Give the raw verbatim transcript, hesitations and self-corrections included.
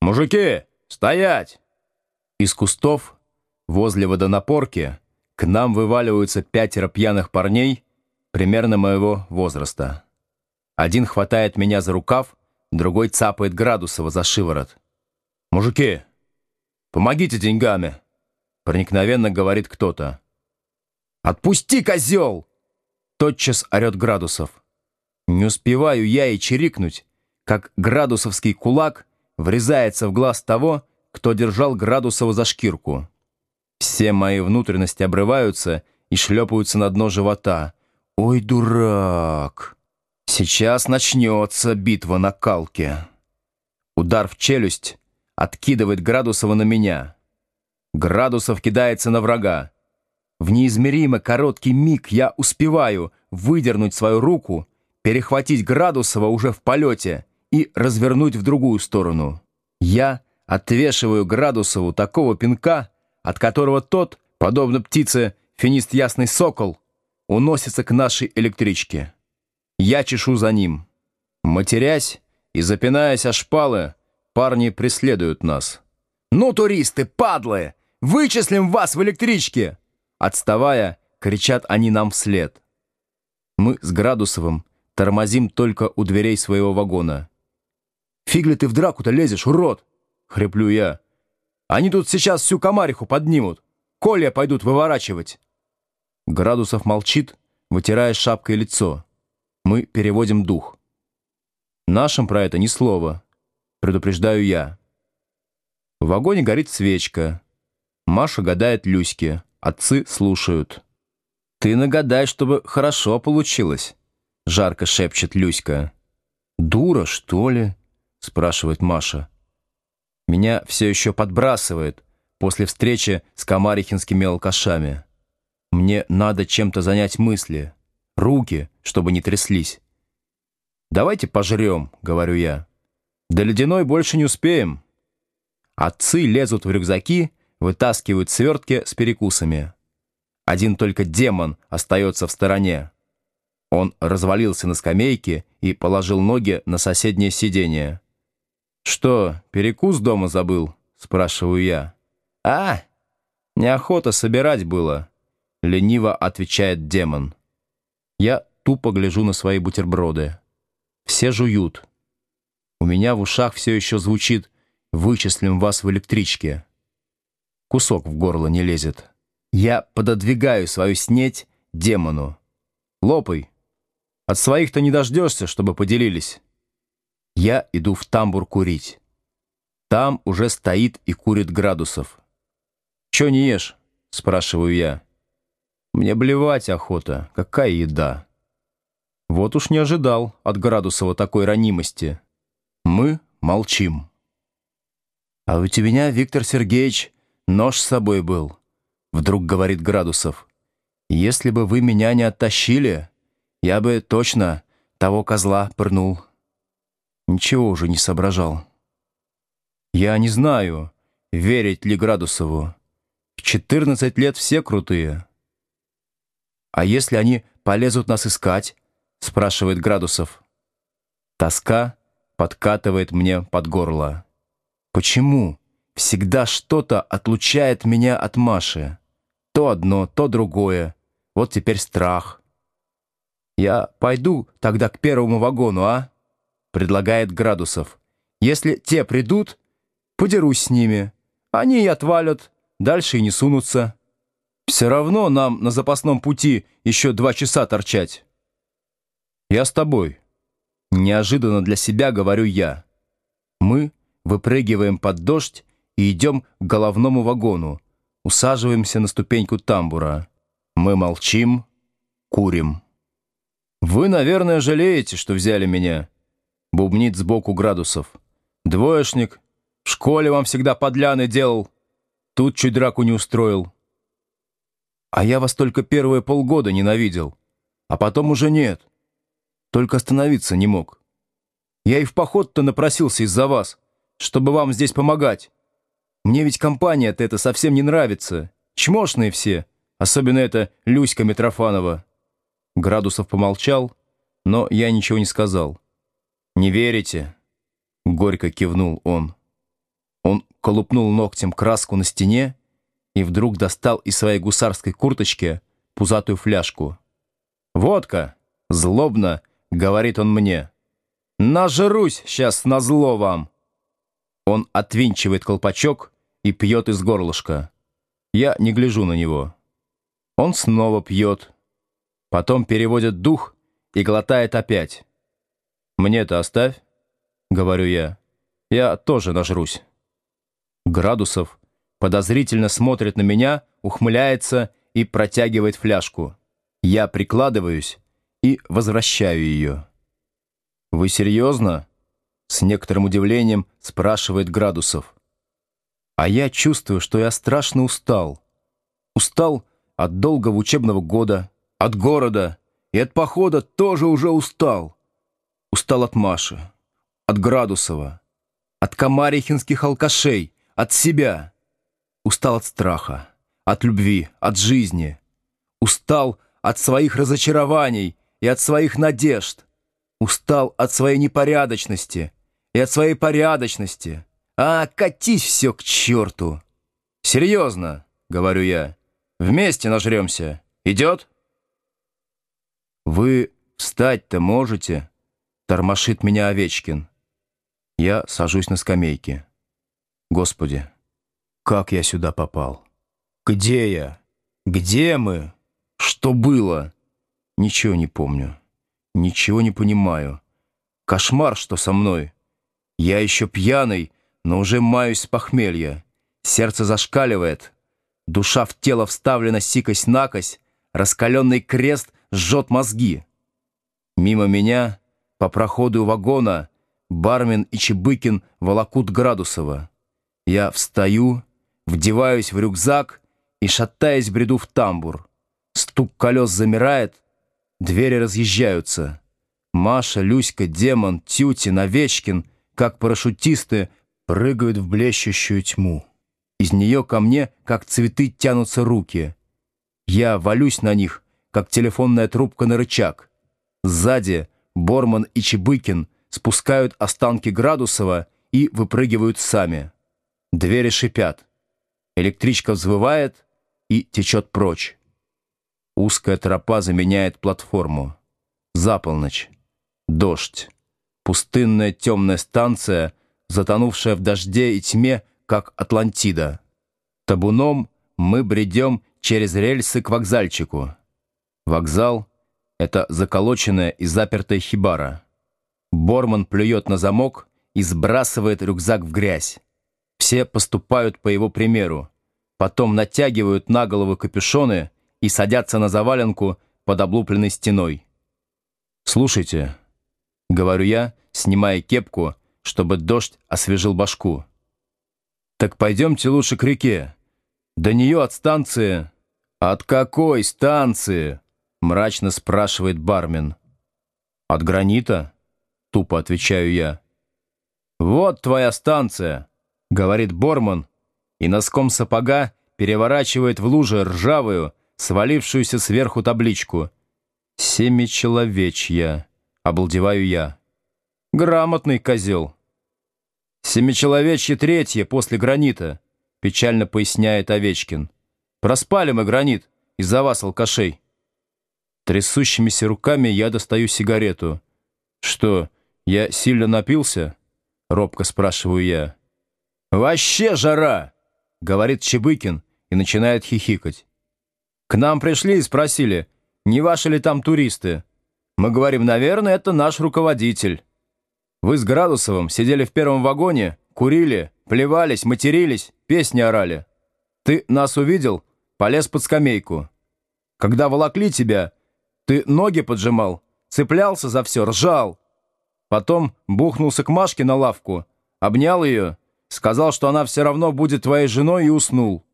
«Мужики, стоять!» Из кустов возле водонапорки к нам вываливаются пятеро пьяных парней примерно моего возраста. Один хватает меня за рукав, другой цапает Градусова за шиворот. «Мужики, помогите деньгами!» Проникновенно говорит кто-то. «Отпусти, козел!» Тотчас орет Градусов. Не успеваю я и чирикнуть, как градусовский кулак врезается в глаз того, кто держал Градусова за шкирку. Все мои внутренности обрываются и шлепаются на дно живота. Ой, дурак! Сейчас начнется битва на калке. Удар в челюсть откидывает Градусова на меня. Градусов кидается на врага. В неизмеримо короткий миг я успеваю выдернуть свою руку, перехватить Градусова уже в полете и развернуть в другую сторону. Я отвешиваю Градусову такого пинка, от которого тот, подобно птице финист ясный сокол, уносится к нашей электричке. Я чешу за ним. Матерясь и запинаясь о шпалы, парни преследуют нас. «Ну, туристы, падлы! Вычислим вас в электричке!» Отставая, кричат они нам вслед. Мы с Градусовым тормозим только у дверей своего вагона. «Фиг ли ты в драку-то лезешь, урод?» — хриплю я. «Они тут сейчас всю комариху поднимут. Колья пойдут выворачивать». Градусов молчит, вытирая шапкой лицо. Мы переводим дух. Нашим про это ни слова. Предупреждаю я. В вагоне горит свечка. Маша гадает Люське. Отцы слушают. «Ты нагадай, чтобы хорошо получилось», — жарко шепчет Люська. «Дура, что ли?» — спрашивает Маша. Меня все еще подбрасывает после встречи с комарихинскими алкашами. Мне надо чем-то занять мысли, руки, чтобы не тряслись. «Давайте пожрем», — говорю я. «До ледяной больше не успеем». Отцы лезут в рюкзаки, вытаскивают свертки с перекусами. Один только демон остается в стороне. Он развалился на скамейке и положил ноги на соседнее сиденье. «Что, перекус дома забыл?» — спрашиваю я. «А, неохота собирать было», — лениво отвечает демон. Я тупо гляжу на свои бутерброды. Все жуют. У меня в ушах все еще звучит «Вычислим вас в электричке». Кусок в горло не лезет. Я пододвигаю свою снеть демону. «Лопай. От своих-то не дождешься, чтобы поделились». Я иду в тамбур курить. Там уже стоит и курит Градусов. «Чё не ешь?» — спрашиваю я. «Мне блевать охота. Какая еда?» Вот уж не ожидал от Градусова такой ранимости. Мы молчим. «А ведь у меня, Виктор Сергеевич, нож с собой был», — вдруг говорит Градусов. «Если бы вы меня не оттащили, я бы точно того козла пырнул». Ничего уже не соображал. Я не знаю, верить ли Градусову. В четырнадцать лет все крутые. «А если они полезут нас искать?» — спрашивает Градусов. Тоска подкатывает мне под горло. Почему всегда что-то отлучает меня от Маши? То одно, то другое. Вот теперь страх. «Я пойду тогда к первому вагону, а?» — предлагает Градусов. «Если те придут, подерусь с ними. Они и отвалят, дальше и не сунутся. Все равно нам на запасном пути еще два часа торчать». «Я с тобой», — неожиданно для себя говорю я. Мы выпрыгиваем под дождь и идем к головному вагону, усаживаемся на ступеньку тамбура. Мы молчим, курим. «Вы, наверное, жалеете, что взяли меня», — бубнит сбоку Градусов. «Двоечник, в школе вам всегда подляны делал, тут чуть драку не устроил». «А я вас только первые полгода ненавидел, а потом уже нет. Только остановиться не мог. Я и в поход-то напросился из-за вас, чтобы вам здесь помогать. Мне ведь компания-то эта совсем не нравится. Чмошные все, особенно эта Люська Митрофанова». Градусов помолчал, но я ничего не сказал. «Не верите?» — горько кивнул он. Он колупнул ногтем краску на стене и вдруг достал из своей гусарской курточки пузатую фляжку. «Водка!» — злобно говорит он мне. «Нажрусь сейчас назло вам!» Он отвинчивает колпачок и пьет из горлышка. Я не гляжу на него. Он снова пьет. Потом переводит дух и глотает опять. «Мне-то оставь», — говорю я. «Я тоже нажрусь». Градусов подозрительно смотрит на меня, ухмыляется и протягивает фляжку. Я прикладываюсь и возвращаю ее. «Вы серьезно?» — с некоторым удивлением спрашивает Градусов. А я чувствую, что я страшно устал. Устал от долгого учебного года, от города, и от похода тоже уже устал. Устал от Маши, от Градусова, от комарихинских алкашей, от себя. Устал от страха, от любви, от жизни. Устал от своих разочарований и от своих надежд. Устал от своей непорядочности и от своей порядочности. А, катись все к черту! Серьезно, говорю я, вместе нажремся. Идет? Вы встать-то можете? Тормошит меня Овечкин. Я сажусь на скамейке. Господи, как я сюда попал? Где я? Где мы? Что было? Ничего не помню. Ничего не понимаю. Кошмар, что со мной. Я еще пьяный, но уже маюсь с похмелья. Сердце зашкаливает. Душа в тело вставлена сикось-накось. Раскаленный крест жжет мозги. Мимо меня, по проходу вагона, бармен и Чебыкин волокут Градусова. Я встаю, вдеваюсь в рюкзак и, шатаясь, бреду в тамбур. Стук колес замирает, двери разъезжаются. Маша, Люська, Демон, Тютин, Овечкин, как парашютисты, прыгают в блещущую тьму. Из нее ко мне, как цветы, тянутся руки. Я валюсь на них, как телефонная трубка на рычаг. Сзади Борман и Чебыкин спускают останки Градусова и выпрыгивают сами. Двери шипят. Электричка взвывает и течет прочь. Узкая тропа заменяет платформу. За полночь. Дождь. Пустынная темная станция, затонувшая в дожде и тьме, как Атлантида. Табуном мы бредем через рельсы к вокзальчику. Вокзал — это заколоченная и запертая хибара. Борман плюет на замок и сбрасывает рюкзак в грязь. Все поступают по его примеру. Потом натягивают на голову капюшоны и садятся на заваленку под облупленной стеной. «Слушайте», — говорю я, снимая кепку, чтобы дождь освежил башку. «Так пойдемте лучше к реке. До нее от станции...» «От какой станции?» — мрачно спрашивает бармен. «От Гранита?» — тупо отвечаю я. «Вот твоя станция», — говорит Борман, и носком сапога переворачивает в луже ржавую, свалившуюся сверху табличку. «Семичеловечья», — обалдеваю я. «Грамотный козел». «Семичеловечье третье после Гранита», — печально поясняет Овечкин. «Проспали мы Гранит из-за вас, алкашей». Трясущимися руками я достаю сигарету. «Что, я сильно напился?» — робко спрашиваю я. «Вообще жара!» — говорит Чебыкин и начинает хихикать. «К нам пришли и спросили, не ваши ли там туристы? Мы говорим, наверное, это наш руководитель. Вы с Градусовым сидели в первом вагоне, курили, плевались, матерились, песни орали. Ты нас увидел, полез под скамейку. Когда волокли тебя, ты ноги поджимал, цеплялся за все, ржал. Потом бухнулся к Машке на лавку, обнял ее, сказал, что она все равно будет твоей женой, и уснул.